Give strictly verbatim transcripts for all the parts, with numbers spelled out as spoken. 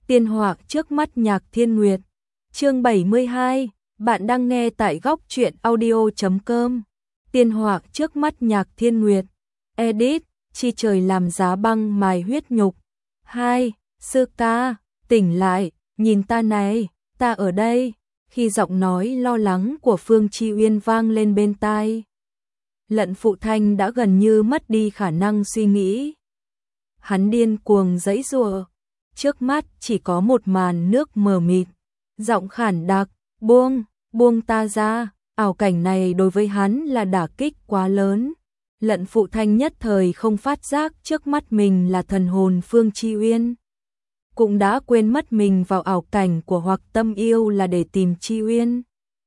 Tiên họa trước mắt Nhạc Thiên Nguyệt. Chương bảy mươi hai, bạn đang nghe tại góc truyện audio chấm com. Tiên họa trước mắt Nhạc Thiên Nguyệt. Edit, chi trời làm giá băng mài huyết nhục. Hai, sư ca, tỉnh lại, nhìn ta này, ta ở đây. Khi giọng nói lo lắng của Phương Chi Uyên vang lên bên tai, Lận Phụ Thanh đã gần như mất đi khả năng suy nghĩ. Hắn điên cuồng giãy giụa, trước mắt chỉ có một màn nước mờ mịt, giọng khản đặc, "Buông, buông ta ra." Ảo cảnh này đối với hắn là đả kích quá lớn. Lận Phụ Thanh nhất thời không phát giác trước mắt mình là thần hồn Phương Chi Uyên, cũng đã quên mất mình vào ảo cảnh của Hoặc Tâm Yêu là để tìm Chi Uyên.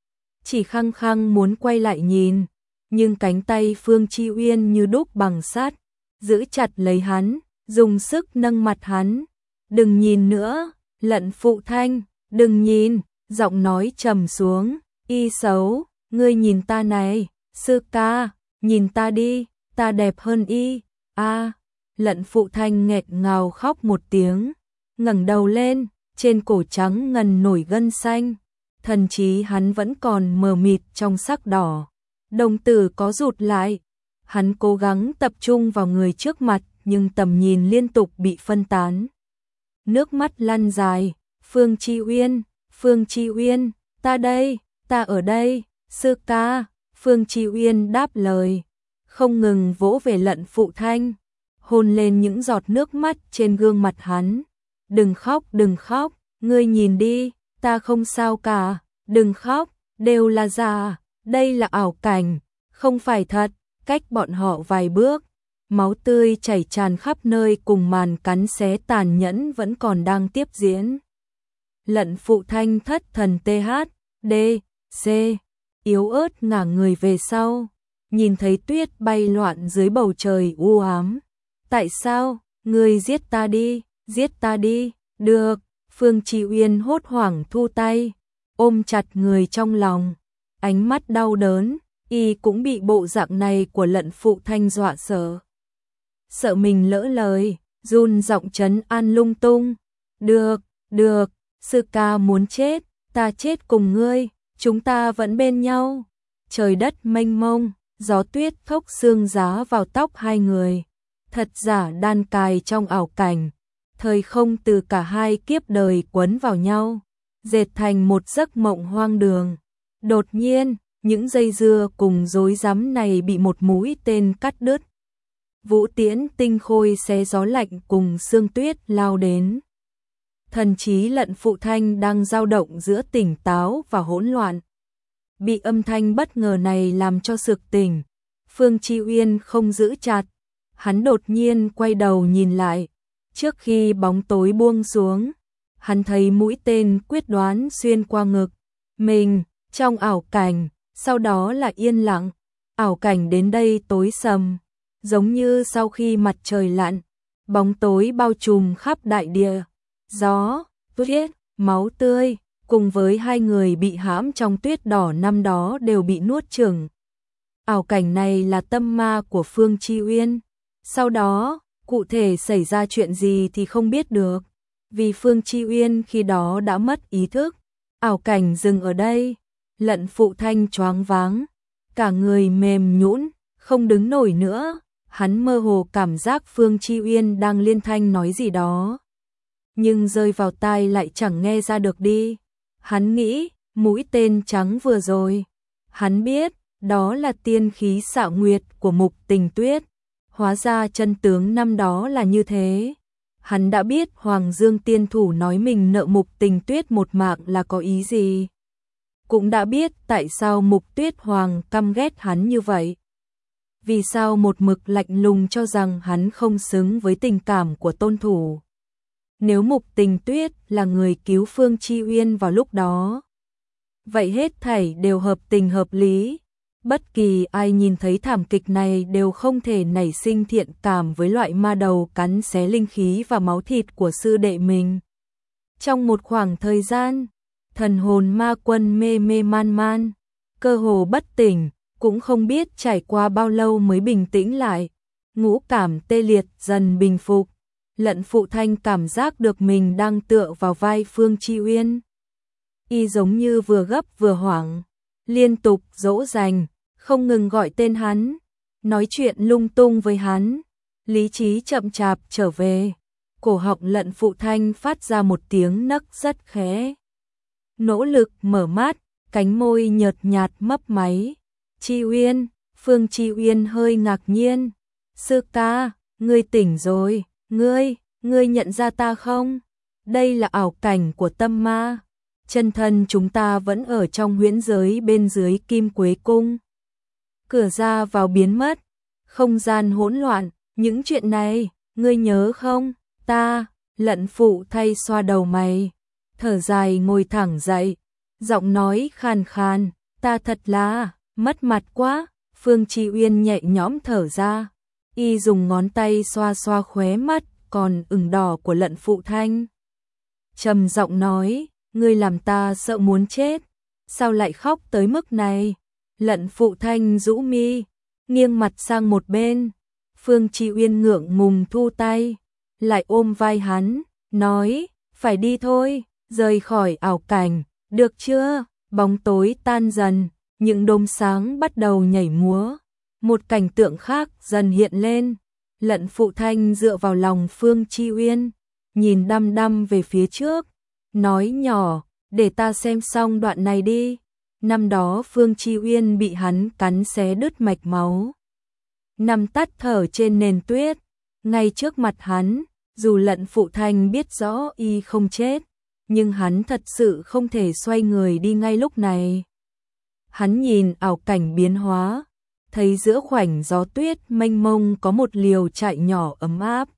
Chỉ khăng khăng muốn quay lại nhìn, nhưng cánh tay Phương Chi Uyên như đúc bằng sắt, giữ chặt lấy hắn, dùng sức nâng mặt hắn. "Đừng nhìn nữa, Lận Phụ Thanh, đừng nhìn." Giọng nói trầm xuống, "Y xấu, ngươi nhìn ta này, sư ca, nhìn ta đi, ta đẹp hơn y." A, Lận Phụ Thanh nghẹt ngào khóc một tiếng, ngẩng đầu lên, trên cổ trắng ngần nổi gân xanh, thần trí hắn vẫn còn mờ mịt trong sắc đỏ. Đồng tử có rụt lại, hắn cố gắng tập trung vào người trước mặt nhưng tầm nhìn liên tục bị phân tán. Nước mắt lăn dài, "Phương Chi Uyên, Phương Chi Uyên, ta đây, ta ở đây, sư ca." Phương Chi Uyên đáp lời, không ngừng vỗ về Lận Phụ Thanh, hôn lên những giọt nước mắt trên gương mặt hắn. "Đừng khóc, đừng khóc, ngươi nhìn đi, ta không sao cả, đừng khóc, đều là giả, đây là ảo cảnh, không phải thật." Cách bọn họ vài bước, máu tươi chảy tràn khắp nơi cùng màn cắn xé tàn nhẫn vẫn còn đang tiếp diễn. Lận Phụ Thanh thất thần tê hát, đê, xê, yếu ớt ngả người về sau, nhìn thấy tuyết bay loạn dưới bầu trời u ám. "Tại sao, ngươi giết ta đi, giết ta đi." "Được." Phương Chi Uyên hốt hoảng thu tay, ôm chặt người trong lòng, ánh mắt đau đớn, y cũng bị bộ dạng này của Lận Phụ Thanh dọa sợ. Sợ mình lỡ lời, run giọng trấn an lung tung, "Được, được, sư ca muốn chết, ta chết cùng ngươi, chúng ta vẫn bên nhau." Trời đất mênh mông, gió tuyết thốc xương giá vào tóc hai người, thật giả đan cài trong ảo cảnh, thời không từ cả hai kiếp đời quấn vào nhau, dệt thành một giấc mộng hoang đường. Đột nhiên, những dây dưa cùng rối rắm này bị một mũi tên cắt đứt. Vũ tiễn tinh khôi xé gió lạnh cùng sương tuyết lao đến. Thần trí Lận Phụ Thanh đang dao động giữa tỉnh táo và hỗn loạn, bị âm thanh bất ngờ này làm cho sực tỉnh. Phương Chi Uyên không giữ chặt, hắn đột nhiên quay đầu nhìn lại. Trước khi bóng tối buông xuống, hắn thấy mũi tên quyết đoán xuyên qua ngực mình trong ảo cảnh, sau đó là yên lặng. Ảo cảnh đến đây tối sầm, giống như sau khi mặt trời lặn, bóng tối bao trùm khắp đại địa. Gió, tuyết, máu tươi, cùng với hai người bị hãm trong tuyết đỏ năm đó đều bị nuốt chửng. Ảo cảnh này là tâm ma của Phương Chi Uyên. Sau đó, cụ thể xảy ra chuyện gì thì không biết được, vì Phương Chi Uyên khi đó đã mất ý thức. Ảo cảnh dừng ở đây, Lận Phụ Thanh choáng váng, cả người mềm nhũn, không đứng nổi nữa. Hắn mơ hồ cảm giác Phương Chi Uyên đang liên thanh nói gì đó, nhưng rơi vào tai lại chẳng nghe ra được đi. Hắn nghĩ, mũi tên trắng vừa rồi, hắn biết, đó là tiên khí xạo nguyệt của Mục Tình Tuyết. Hóa ra chân tướng năm đó là như thế. Hắn đã biết Hoàng Dương tiên thủ nói mình nợ Mục Tình Tuyết một mạng là có ý gì. Cũng đã biết tại sao Mục Tuyết Hoàng căm ghét hắn như vậy. Vì sao một mực lạnh lùng cho rằng hắn không xứng với tình cảm của tôn thủ. Nếu Mục Tình Tuyết là người cứu Phương Chi Uyên vào lúc đó, vậy hết thảy đều hợp tình hợp lý. Bất kỳ ai nhìn thấy thảm kịch này đều không thể nảy sinh thiện cảm với loại ma đầu cắn xé linh khí và máu thịt của sư đệ mình. Trong một khoảng thời gian, thần hồn ma quân mê mê man man, cơ hồ bất tỉnh, cũng không biết trải qua bao lâu mới bình tĩnh lại. Ngũ cảm tê liệt dần bình phục, Lận Phụ Thanh cảm giác được mình đang tựa vào vai Phương Chi Uyên. Y giống như vừa gấp vừa hoảng, liên tục dỗ dành, không ngừng gọi tên hắn, nói chuyện lung tung với hắn. Lý trí chậm chạp trở về, cổ họng Lận Phụ Thanh phát ra một tiếng nấc rất khẽ. Nỗ lực mở mắt, cánh môi nhợt nhạt mấp máy. Chi Uyên, Phương Chi Uyên hơi ngạc nhiên. Sư ca, ngươi tỉnh rồi, ngươi, ngươi nhận ra ta không? Đây là ảo cảnh của tâm ma. Chân thân chúng ta vẫn ở trong huyễn giới bên dưới Kim Quế Cung. Cửa ra vào biến mất, không gian hỗn loạn, những chuyện này, ngươi nhớ không? Ta, Lận Phụ Thay xoa đầu mày, thở dài ngồi thẳng dậy, giọng nói khàn khàn, ta thật là, mất mặt quá. Phương Chi Uyên nhẹ nhõm thở ra, y dùng ngón tay xoa xoa khóe mắt còn ửng đỏ của Lận Phụ Thanh. Trầm giọng nói, ngươi làm ta sợ muốn chết, sao lại khóc tới mức này? Lận Phụ Thanh rũ mi, nghiêng mặt sang một bên. Phương Chi Uyên ngượng ngùng thu tay, lại ôm vai hắn, nói, phải đi thôi, rời khỏi ảo cảnh, được chưa? Bóng tối tan dần, những đốm sáng bắt đầu nhảy múa. Một cảnh tượng khác dần hiện lên. Lận Phụ Thanh dựa vào lòng Phương Chi Uyên, nhìn đăm đăm về phía trước, nói nhỏ, để ta xem xong đoạn này đi. Năm đó Phương Chi Uyên bị hắn cắn xé đứt mạch máu, nằm tắt thở trên nền tuyết, ngay trước mặt hắn. Dù Lận Phụ Thanh biết rõ y không chết, nhưng hắn thật sự không thể xoay người đi ngay lúc này. Hắn nhìn ảo cảnh biến hóa, thấy giữa khoảnh gió tuyết mênh mông có một liều trại nhỏ ấm áp.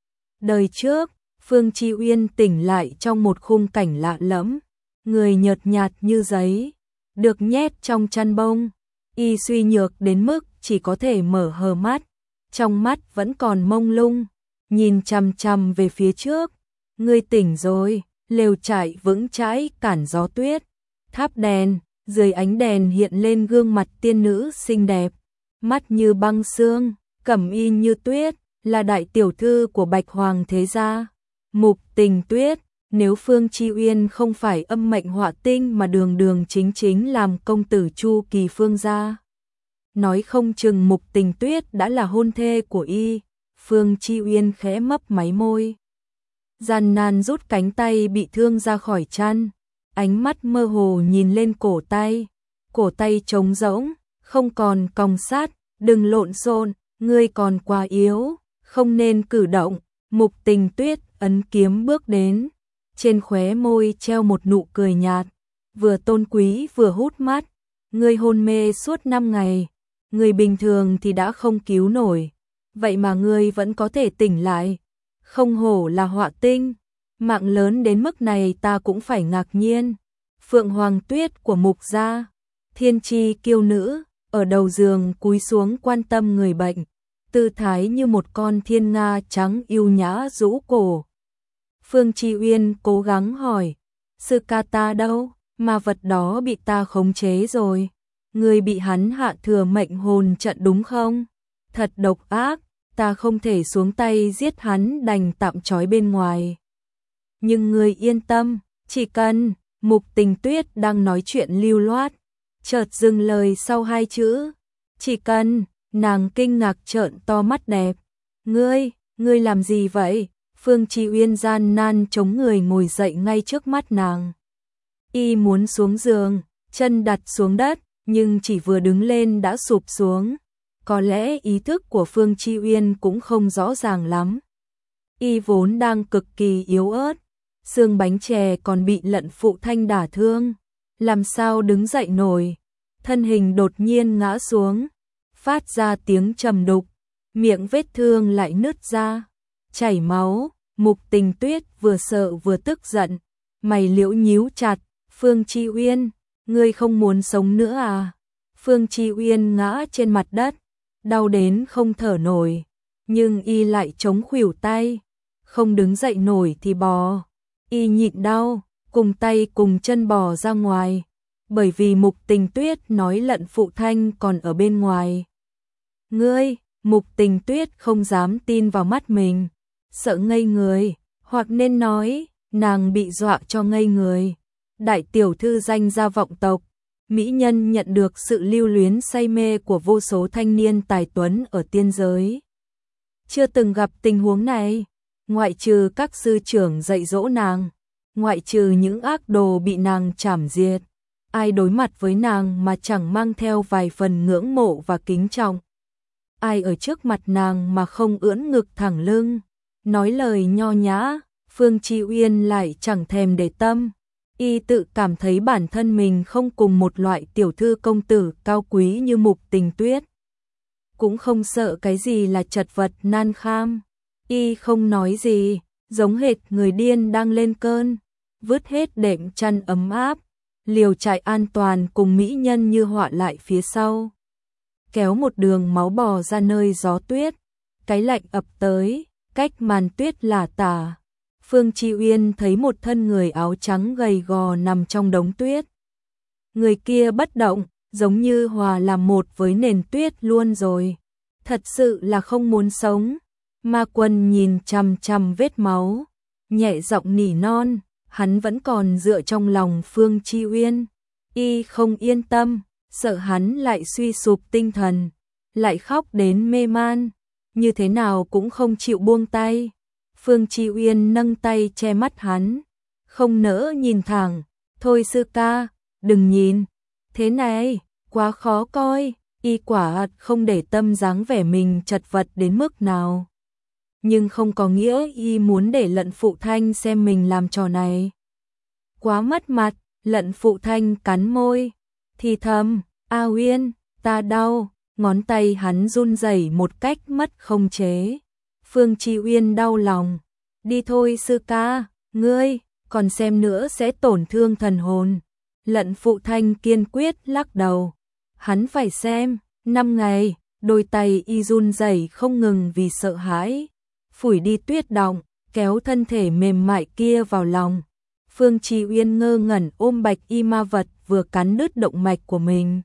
Đời trước, Phương Chi Uyên tỉnh lại trong một khung cảnh lạ lẫm, người nhợt nhạt như giấy, được nhét trong chăn bông. Y suy nhược đến mức chỉ có thể mở hờ mắt, trong mắt vẫn còn mông lung, nhìn chằm chằm về phía trước. Ngươi tỉnh rồi, lều trại vững chãi cản gió tuyết, tháp đèn, dưới ánh đèn hiện lên gương mặt tiên nữ xinh đẹp, mắt như băng sương, cẩm y như tuyết, là đại tiểu thư của Bạch Hoàng thế gia, Mục Tình Tuyết. Nếu Phương Chi Uyên không phải âm mệnh họa tinh mà đường đường chính chính làm công tử Chu Kỳ Phương gia, nói không chừng Mục Tình Tuyết đã là hôn thê của y. Phương Chi Uyên khẽ mấp máy môi, gian nan rút cánh tay bị thương ra khỏi chăn, ánh mắt mơ hồ nhìn lên cổ tay, cổ tay trống rỗng, không còn còng sát. Đừng lộn xộn, ngươi còn quá yếu, không nên cử động. Mục Tình Tuyết ấn kiếm bước đến, trên khóe môi treo một nụ cười nhạt, vừa tôn quý vừa hút mắt. Ngươi hôn mê suốt năm ngày, người bình thường thì đã không cứu nổi, vậy mà ngươi vẫn có thể tỉnh lại, không hổ là họa tinh, mạng lớn đến mức này ta cũng phải ngạc nhiên. Phượng Hoàng Tuyết của Mục gia, thiên chi kiêu nữ, ở đầu giường cúi xuống quan tâm người bệnh, tư thái như một con thiên nga trắng yêu nhã rũ cổ. Phương Chi Uyên cố gắng hỏi, sư ca ta đâu? Ma vật đó bị ta khống chế rồi. Người bị hắn hạ thừa mệnh hồn trận đúng không? Thật độc ác, ta không thể xuống tay giết hắn, đành tạm trói bên ngoài. Nhưng người yên tâm, chỉ cần... Mục Tình Tuyết đang nói chuyện lưu loát, chợt dừng lời sau hai chữ, chỉ cần. Nàng kinh ngạc trợn to mắt đẹp. Ngươi, ngươi làm gì vậy? Phương Chi Uyên gian nan chống người ngồi dậy ngay trước mắt nàng. Y muốn xuống giường, chân đặt xuống đất, nhưng chỉ vừa đứng lên đã sụp xuống. Có lẽ ý thức của Phương Chi Uyên cũng không rõ ràng lắm. Y vốn đang cực kỳ yếu ớt, xương bánh chè còn bị Lận Phụ Thanh đả thương, làm sao đứng dậy nổi. Thân hình đột nhiên ngã xuống, phát ra tiếng trầm đục, miệng vết thương lại nứt ra, chảy máu. Mục Tình Tuyết vừa sợ vừa tức giận, mày liễu nhíu chặt. Phương Chi Uyên, ngươi không muốn sống nữa à? Phương Chi Uyên ngã trên mặt đất, đau đến không thở nổi, nhưng y lại chống khuỷu tay, không đứng dậy nổi thì bò. Y nhịn đau, cùng tay cùng chân bò ra ngoài, bởi vì Mục Tình Tuyết nói Lận Phụ Thanh còn ở bên ngoài. Ngươi, Mục Tình Tuyết không dám tin vào mắt mình, sợ ngây người, hoặc nên nói, nàng bị dọa cho ngây người. Đại tiểu thư danh gia vọng tộc, mỹ nhân nhận được sự lưu luyến say mê của vô số thanh niên tài tuấn ở tiên giới. Chưa từng gặp tình huống này, ngoại trừ các sư trưởng dạy dỗ nàng, ngoại trừ những ác đồ bị nàng trảm diệt, ai đối mặt với nàng mà chẳng mang theo vài phần ngưỡng mộ và kính trọng. Ai ở trước mặt nàng mà không ưỡn ngực thẳng lưng, nói lời nho nhã. Phương Chi Uyên lại chẳng thèm để tâm, y tự cảm thấy bản thân mình không cùng một loại tiểu thư công tử cao quý như Mục Tình Tuyết. Cũng không sợ cái gì là chật vật nan kham, y không nói gì, giống hệt người điên đang lên cơn, vứt hết đệm chăn ấm áp, liều trại an toàn cùng mỹ nhân như họa lại phía sau. Kéo một đường máu bò ra nơi gió tuyết, cái lạnh ập tới, cách màn tuyết lả tả. Phương Chi Uyên thấy một thân người áo trắng gầy gò nằm trong đống tuyết. Người kia bất động, giống như hòa làm một với nền tuyết luôn rồi. Thật sự là không muốn sống. Ma Quân nhìn chằm chằm vết máu, nhẹ giọng nỉ non, hắn vẫn còn dựa trong lòng Phương Chi Uyên. Y không yên tâm, sợ hắn lại suy sụp tinh thần, lại khóc đến mê man, như thế nào cũng không chịu buông tay. Phương Chi Uyên nâng tay che mắt hắn, không nỡ nhìn thẳng, thôi sư ca, đừng nhìn, thế này, quá khó coi, y quả không để tâm dáng vẻ mình chật vật đến mức nào. Nhưng không có nghĩa y muốn để Lận Phụ Thanh xem mình làm trò này. Quá mất mặt, Lận Phụ Thanh cắn môi, thì thầm, A Uyên, ta đau, ngón tay hắn run rẩy một cách mất không chế. Phương Chi Uyên đau lòng, đi thôi sư ca, ngươi, còn xem nữa sẽ tổn thương thần hồn. Lận Phụ Thanh kiên quyết lắc đầu, hắn phải xem, năm ngày, đôi tay y run rẩy không ngừng vì sợ hãi, phủi đi tuyết đọng, kéo thân thể mềm mại kia vào lòng. Phương Chi Uyên ngơ ngẩn ôm bạch y ma vật vừa cắn đứt động mạch của mình.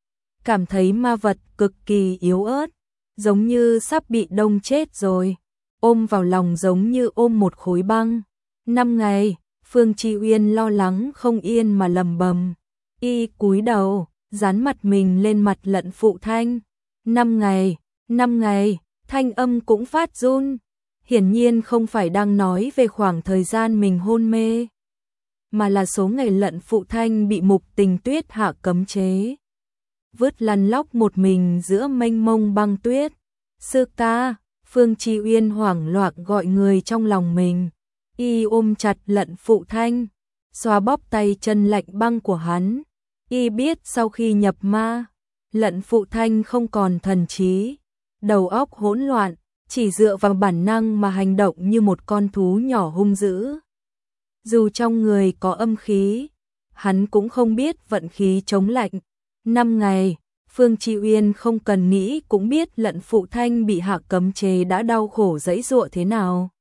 Cảm thấy ma vật cực kỳ yếu ớt, giống như sắp bị đông chết rồi, ôm vào lòng giống như ôm một khối băng. Năm ngày, Phương Chi Uyên lo lắng không yên mà lầm bầm, y cúi đầu, dán mặt mình lên mặt Lận Phụ Thanh. Năm ngày, năm ngày, thanh âm cũng phát run, hiển nhiên không phải đang nói về khoảng thời gian mình hôn mê, mà là số ngày Lận Phụ Thanh bị Mục Tình Tuyết hạ cấm chế, vứt lăn lóc một mình giữa mênh mông băng tuyết. Sư ca, Phương Chi Uyên hoảng loạn gọi người trong lòng mình, y ôm chặt Lận Phụ Thanh, xoa bóp tay chân lạnh băng của hắn. Y biết sau khi nhập ma, Lận Phụ Thanh không còn thần trí, đầu óc hỗn loạn, chỉ dựa vào bản năng mà hành động như một con thú nhỏ hung dữ. Dù trong người có âm khí, hắn cũng không biết vận khí chống lạnh. Năm ngày, Phương Chi Uyên không cần nghĩ cũng biết Lận Phụ Thanh bị hạ cấm chế đã đau khổ giãy giụa thế nào.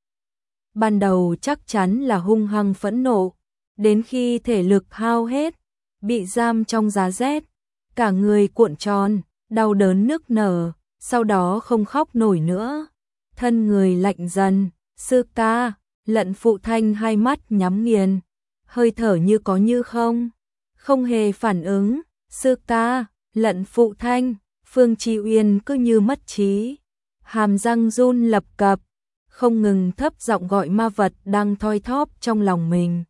Ban đầu chắc chắn là hung hăng phẫn nộ, đến khi thể lực hao hết, bị giam trong giá rét, cả người cuộn tròn, đau đớn nức nở, sau đó không khóc nổi nữa, thân người lạnh dần. Sư ca, Lận Phụ Thanh hai mắt nhắm nghiền, hơi thở như có như không, không hề phản ứng. Sư ca, Lận Phụ Thanh, Phương Chi Uyên cứ như mất trí, hàm răng run lập cập, không ngừng thấp giọng gọi ma vật đang thoi thóp trong lòng mình.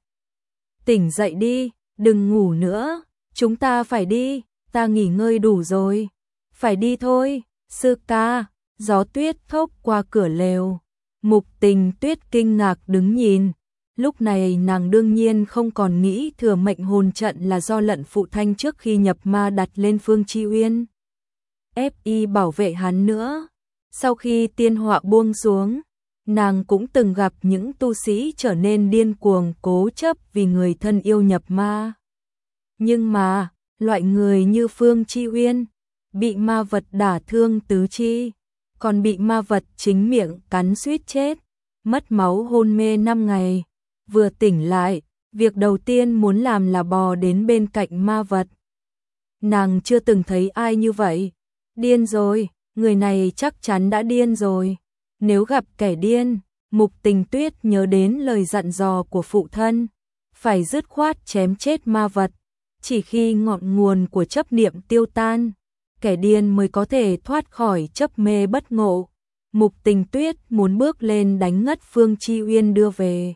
Tỉnh dậy đi, đừng ngủ nữa, chúng ta phải đi, ta nghỉ ngơi đủ rồi. Phải đi thôi, sư ca. Gió tuyết thốc qua cửa lều, Mục Tình Tuyết kinh ngạc đứng nhìn. Lúc này nàng đương nhiên không còn nghĩ thừa mệnh hồn trận là do Lận Phụ Thanh trước khi nhập ma đặt lên Phương Chi Uyên, ép y bảo vệ hắn nữa. Sau khi tiên họa buông xuống, nàng cũng từng gặp những tu sĩ trở nên điên cuồng cố chấp vì người thân yêu nhập ma. Nhưng mà, loại người như Phương Chi Uyên, bị ma vật đả thương tứ chi, còn bị ma vật chính miệng cắn suýt chết, mất máu hôn mê năm ngày. Vừa tỉnh lại, việc đầu tiên muốn làm là bò đến bên cạnh ma vật. Nàng chưa từng thấy ai như vậy. Điên rồi, người này chắc chắn đã điên rồi. Nếu gặp kẻ điên, Mục Tình Tuyết nhớ đến lời dặn dò của phụ thân, phải dứt khoát chém chết ma vật, chỉ khi ngọn nguồn của chấp niệm tiêu tan, kẻ điên mới có thể thoát khỏi chấp mê bất ngộ. Mục Tình Tuyết muốn bước lên đánh ngất Phương Chi Uyên đưa về.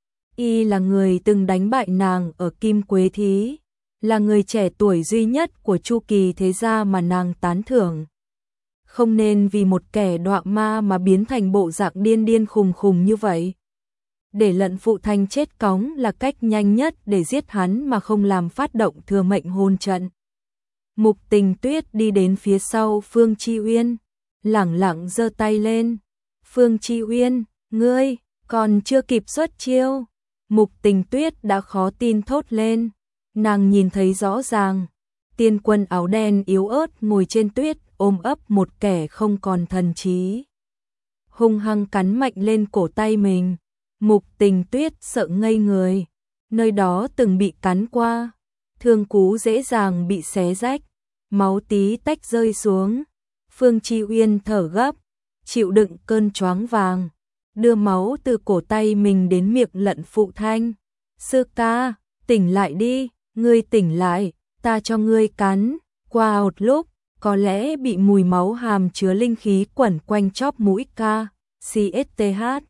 Y là người từng đánh bại nàng ở Kim Quế Thí, là người trẻ tuổi duy nhất của Chu Kỳ thế gia mà nàng tán thưởng. Không nên vì một kẻ đọa ma mà biến thành bộ dạng điên điên khùng khùng như vậy. Để lận phụ thanh chết cóng là cách nhanh nhất để giết hắn mà không làm phát động thừa mệnh hôn trận. Mục Tình Tuyết đi đến phía sau Phương Chi Uyên, lẳng lặng giơ tay lên. Phương Chi Uyên, ngươi, còn chưa kịp xuất chiêu. Mục Tình Tuyết đã khó tin thốt lên. Nàng nhìn thấy rõ ràng, tiên quân áo đen yếu ớt ngồi trên tuyết ôm ấp một kẻ không còn thần trí. Hung hăng cắn mạnh lên cổ tay mình. Mục Tình Tuyết sợ ngây người. Nơi đó từng bị cắn qua, thương cú dễ dàng bị xé rách, máu tí tách rơi xuống. Phương Chi Uyên thở gấp, chịu đựng cơn choáng vàng, đưa máu từ cổ tay mình đến miệng lận phụ thanh. Sư ca, tỉnh lại đi, ngươi tỉnh lại, ta cho ngươi cắn. Qua một lúc, có lẽ bị mùi máu hàm chứa linh khí quẩn quanh chóp mũi ca. xê ét tê hát.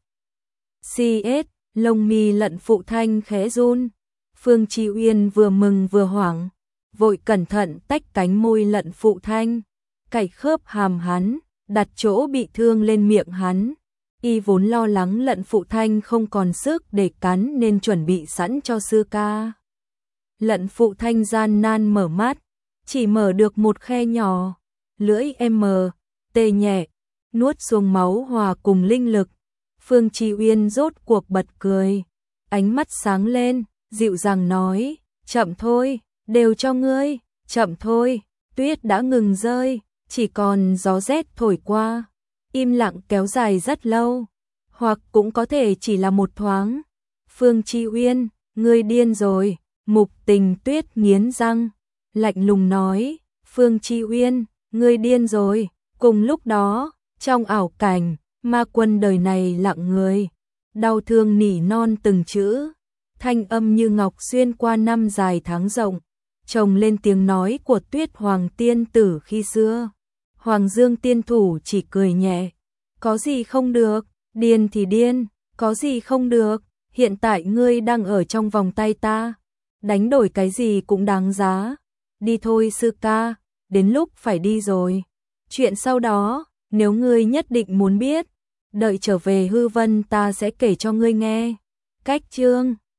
xê ét, lông mi lận phụ thanh khẽ run. Phương Chi Uyên vừa mừng vừa hoảng, vội cẩn thận tách cánh môi lận phụ thanh, cạy khớp hàm hắn, đặt chỗ bị thương lên miệng hắn. Y vốn lo lắng lận phụ thanh không còn sức để cắn nên chuẩn bị sẵn cho sư ca. Lận phụ thanh gian nan mở mắt, chỉ mở được một khe nhỏ, lưỡi M, tê nhẹ, nuốt xuống máu hòa cùng linh lực. Phương Chi Uyên rốt cuộc bật cười, ánh mắt sáng lên, dịu dàng nói, chậm thôi, đều cho ngươi, chậm thôi. Tuyết đã ngừng rơi, chỉ còn gió rét thổi qua, im lặng kéo dài rất lâu, hoặc cũng có thể chỉ là một thoáng. Phương Chi Uyên, ngươi điên rồi. Mục Tình Tuyết nghiến răng, lạnh lùng nói, Phương Chi Uyên, ngươi điên rồi. Cùng lúc đó, trong ảo cảnh, ma quân đời này lặng người, đau thương nỉ non từng chữ, thanh âm như ngọc xuyên qua năm dài tháng rộng, chồng lên tiếng nói của Tuyết Hoàng tiên tử khi xưa. Hoàng Dương tiên thủ chỉ cười nhẹ, có gì không được, điên thì điên, có gì không được, hiện tại ngươi đang ở trong vòng tay ta, đánh đổi cái gì cũng đáng giá. Đi thôi sư ca, đến lúc phải đi rồi. Chuyện sau đó, nếu ngươi nhất định muốn biết, đợi trở về hư vân ta sẽ kể cho ngươi nghe. Cách chương